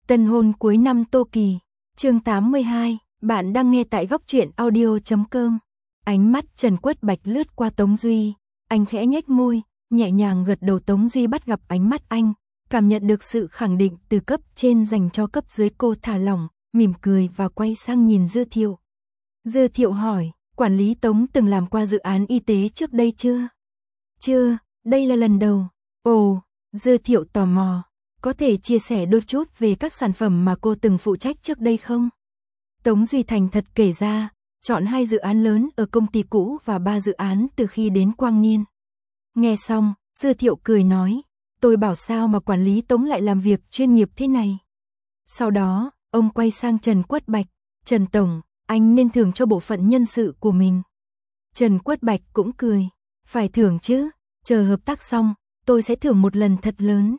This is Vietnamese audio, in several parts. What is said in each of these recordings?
Tân hôn cuối năm Tô Kỳ, chương 82, bạn đang nghe tại góc truyện audio.com. Ánh mắt Trần Quất Bạch lướt qua Tống Duy, anh khẽ nhếch môi, nhẹ nhàng gật đầu. Tống Duy bắt gặp ánh mắt anh, cảm nhận được sự khẳng định từ cấp trên dành cho cấp dưới. Cô thả lỏng, mỉm cười và quay sang nhìn Dư Thiệu. Dư Thiệu hỏi, quản lý Tống từng làm qua dự án y tế trước đây chưa? Chưa, đây là lần đầu. Ồ, Dư Thiệu tò mò. Có thể chia sẻ đôi chút về các sản phẩm mà cô từng phụ trách trước đây không? Tống Duy thành thật kể ra, chọn 2 dự án lớn ở công ty cũ và 3 dự án từ khi đến Quang Niên. Nghe xong, Dư Thiệu cười nói, tôi bảo sao mà quản lý Tống lại làm việc chuyên nghiệp thế này. Sau đó, ông quay sang Trần Quất Bạch, Trần Tổng, anh nên thưởng cho bộ phận nhân sự của mình. Trần Quất Bạch cũng cười, phải thưởng chứ, chờ hợp tác xong, tôi sẽ thưởng một lần thật lớn.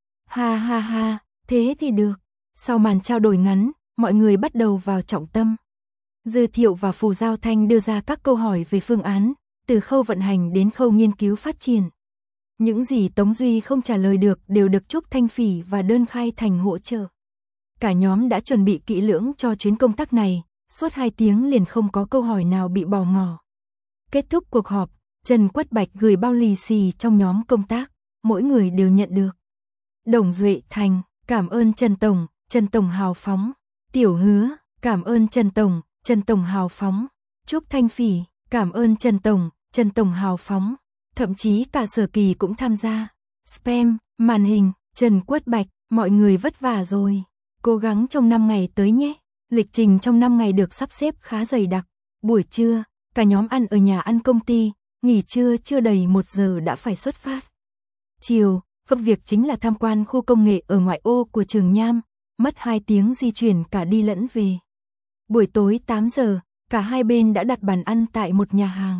Ha ha ha, thế thì được. Sau màn trao đổi ngắn, mọi người bắt đầu vào trọng tâm. Dư Thiệu và Phù Giao Thanh đưa ra các câu hỏi về phương án, từ khâu vận hành đến khâu nghiên cứu phát triển. Những gì Tống Duy không trả lời được đều được Trúc Thanh Phỉ và Đơn Khai Thành hỗ trợ. Cả nhóm đã chuẩn bị kỹ lưỡng cho chuyến công tác này, suốt 2 tiếng liền không có câu hỏi nào bị bỏ ngỏ. Kết thúc cuộc họp, Trần Quất Bạch gửi bao lì xì trong nhóm công tác, mỗi người đều nhận được. Đồng Duệ Thành, cảm ơn Trần Tổng hào phóng. Tiểu Hứa, cảm ơn Trần Tổng hào phóng. Trúc Thanh Phỉ, cảm ơn Trần Tổng hào phóng. Thậm chí cả Sở Kỳ cũng tham gia. Spam, màn hình, Trần Quất Bạch, mọi người vất vả rồi. Cố gắng trong 5 ngày tới nhé. Lịch trình trong 5 ngày được sắp xếp khá dày đặc. Buổi trưa, cả nhóm ăn ở nhà ăn công ty, nghỉ trưa chưa đầy 1 giờ đã phải xuất phát. Chiều, công việc chính là tham quan khu công nghệ ở ngoại ô của Trường Nham, mất 2 tiếng di chuyển cả đi lẫn về. Buổi tối 8 giờ, cả hai bên đã đặt bàn ăn tại một nhà hàng.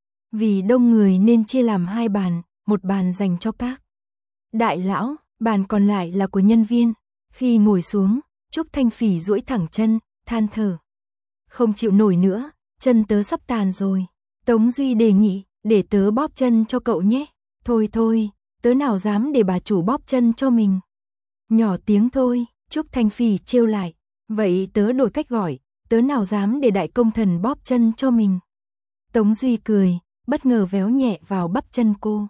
Vì đông người nên chia làm 2 bàn, một bàn dành cho các đại lão, bàn còn lại là của nhân viên. Khi ngồi xuống, Trúc Thanh Phỉ duỗi thẳng chân, than thở. Không chịu nổi nữa, chân tớ sắp tàn rồi. Tống Duy đề nghị, để tớ bóp chân cho cậu nhé. Thôi thôi, tớ nào dám để bà chủ bóp chân cho mình. Nhỏ tiếng thôi, Trúc Thanh Phỉ trêu lại. Vậy tớ đổi cách gọi, tớ nào dám để đại công thần bóp chân cho mình. Tống Duy cười, bất ngờ véo nhẹ vào bắp chân cô.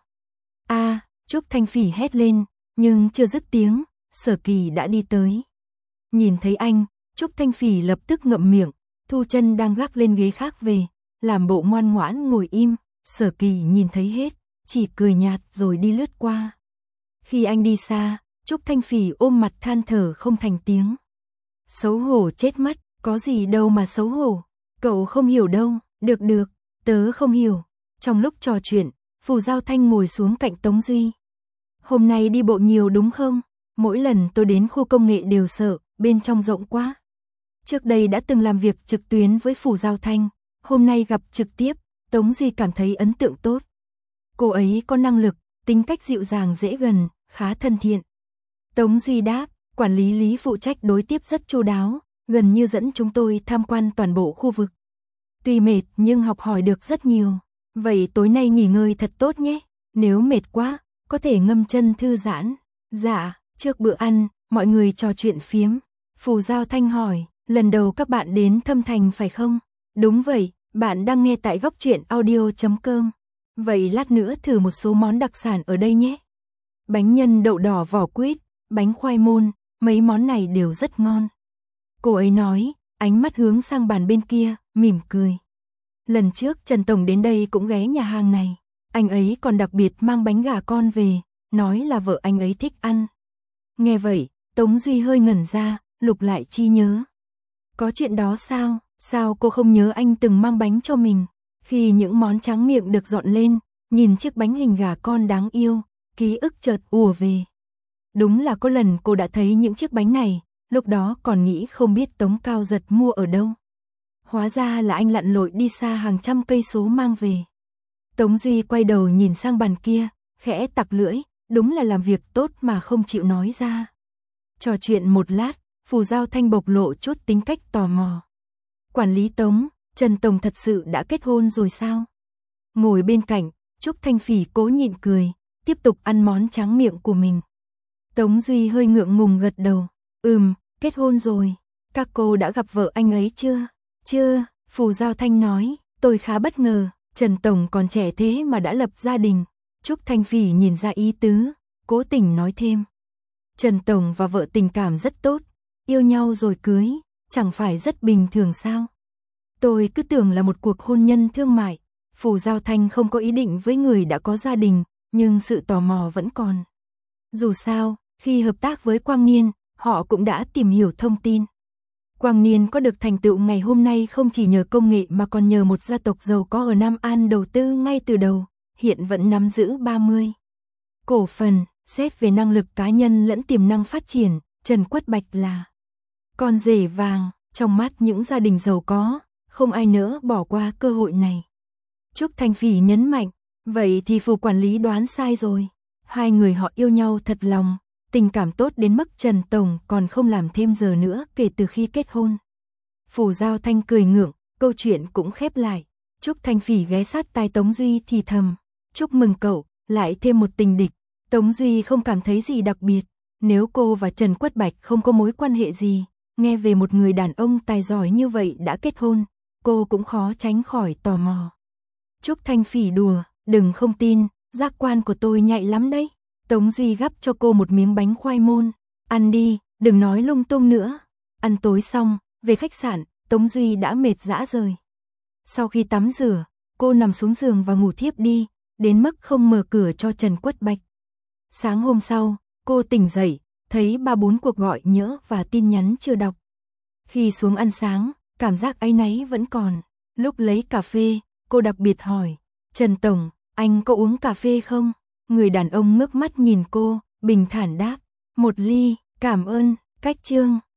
A, Trúc Thanh Phỉ hét lên, nhưng chưa dứt tiếng, Sở Kỳ đã đi tới. Nhìn thấy anh, Trúc Thanh Phỉ lập tức ngậm miệng, thu chân đang gác lên ghế khác về, làm bộ ngoan ngoãn ngồi im. Sở Kỳ nhìn thấy hết, chỉ cười nhạt rồi đi lướt qua. Khi anh đi xa, Trúc Thanh Phỉ ôm mặt than thở không thành tiếng. Xấu hổ chết mất, có gì đâu mà xấu hổ. Cậu không hiểu đâu, được, tớ không hiểu. Trong lúc trò chuyện, Phù Giao Thanh ngồi xuống cạnh Tống Duy. Hôm nay đi bộ nhiều đúng không? Mỗi lần tôi đến khu công nghệ đều sợ, bên trong rộng quá. Trước đây đã từng làm việc trực tuyến với Phù Giao Thanh, hôm nay gặp trực tiếp, Tống Duy cảm thấy ấn tượng tốt. Cô ấy có năng lực, tính cách dịu dàng dễ gần, khá thân thiện. Tống Duy đáp, quản lý Lý phụ trách đối tiếp rất chu đáo, gần như dẫn chúng tôi tham quan toàn bộ khu vực. Tuy mệt nhưng học hỏi được rất nhiều. Vậy tối nay nghỉ ngơi thật tốt nhé, nếu mệt quá, có thể ngâm chân thư giãn. Dạ, trước bữa ăn, mọi người trò chuyện phiếm. Phù Giao Thanh hỏi, lần đầu các bạn đến Thâm Thành phải không? Đúng vậy, bạn đang nghe tại góc truyện audio.com. Vậy lát nữa thử một số món đặc sản ở đây nhé. Bánh nhân đậu đỏ vỏ quýt, bánh khoai môn, mấy món này đều rất ngon. Cô ấy nói, ánh mắt hướng sang bàn bên kia, mỉm cười. Lần trước Trần Tổng đến đây cũng ghé nhà hàng này. Anh ấy còn đặc biệt mang bánh gà con về, nói là vợ anh ấy thích ăn. Nghe vậy, Tống Duy hơi ngẩn ra, lục lại trí nhớ. Có chuyện đó sao? Sao cô không nhớ anh từng mang bánh cho mình? Khi những món tráng miệng được dọn lên, nhìn chiếc bánh hình gà con đáng yêu, ký ức chợt ùa về. Đúng là có lần cô đã thấy những chiếc bánh này, lúc đó còn nghĩ không biết Tống Cao Giật mua ở đâu. Hóa ra là anh lặn lội đi xa hàng trăm cây số mang về. Tống Duy quay đầu nhìn sang bàn kia, khẽ tặc lưỡi, đúng là làm việc tốt mà không chịu nói ra. Trò chuyện một lát, Phù Giao Thanh bộc lộ chút tính cách tò mò. Quản lý Tống, Trần Tổng thật sự đã kết hôn rồi sao? Ngồi bên cạnh, Trúc Thanh Phỉ cố nhịn cười, tiếp tục ăn món tráng miệng của mình. Tống Duy hơi ngượng ngùng gật đầu, kết hôn rồi. Các cô đã gặp vợ anh ấy chưa? Chưa, Phù Giao Thanh nói, tôi khá bất ngờ, Trần Tổng còn trẻ thế mà đã lập gia đình. Trúc Thanh Phỉ nhìn ra ý tứ, cố tình nói thêm. Trần Tổng và vợ tình cảm rất tốt, yêu nhau rồi cưới, chẳng phải rất bình thường sao? Tôi cứ tưởng là một cuộc hôn nhân thương mại. Phù Giao Thanh không có ý định với người đã có gia đình, nhưng sự tò mò vẫn còn. Dù sao, khi hợp tác với Quang Niên, họ cũng đã tìm hiểu thông tin. Quang Niên có được thành tựu ngày hôm nay không chỉ nhờ công nghệ mà còn nhờ một gia tộc giàu có ở Nam An đầu tư ngay từ đầu, hiện vẫn nắm giữ 30 cổ phần. Xét về năng lực cá nhân lẫn tiềm năng phát triển, Trần Quất Bạch là con rể vàng, trong mắt những gia đình giàu có, không ai nỡ bỏ qua cơ hội này. Trúc Thanh Phỉ nhấn mạnh, vậy thì Phù quản lý đoán sai rồi. Hai người họ yêu nhau thật lòng, tình cảm tốt đến mức Trần Tổng còn không làm thêm giờ nữa kể từ khi kết hôn. Phù Giao Thanh cười ngượng, câu chuyện cũng khép lại. Trúc Thanh Phỉ ghé sát tai Tống Duy thì thầm, chúc mừng cậu, lại thêm một tình địch. Tống Duy không cảm thấy gì đặc biệt, nếu cô và Trần Quất Bạch không có mối quan hệ gì, nghe về một người đàn ông tài giỏi như vậy đã kết hôn, cô cũng khó tránh khỏi tò mò. Trúc Thanh Phỉ đùa, đừng không tin, giác quan của tôi nhạy lắm đấy. Tống Duy gắp cho cô một miếng bánh khoai môn, ăn đi, đừng nói lung tung nữa. Ăn tối xong, về khách sạn, Tống Duy đã mệt rã rời. Sau khi tắm rửa, cô nằm xuống giường và ngủ thiếp đi, đến mức không mở cửa cho Trần Quất Bạch. Sáng hôm sau, cô tỉnh dậy, thấy 3-4 cuộc gọi nhỡ và tin nhắn chưa đọc. Khi xuống ăn sáng, cảm giác áy náy vẫn còn. Lúc lấy cà phê, cô đặc biệt hỏi, Trần Tổng, anh có uống cà phê không? Người đàn ông ngước mắt nhìn cô, bình thản đáp, 1 ly, cảm ơn. Cách chương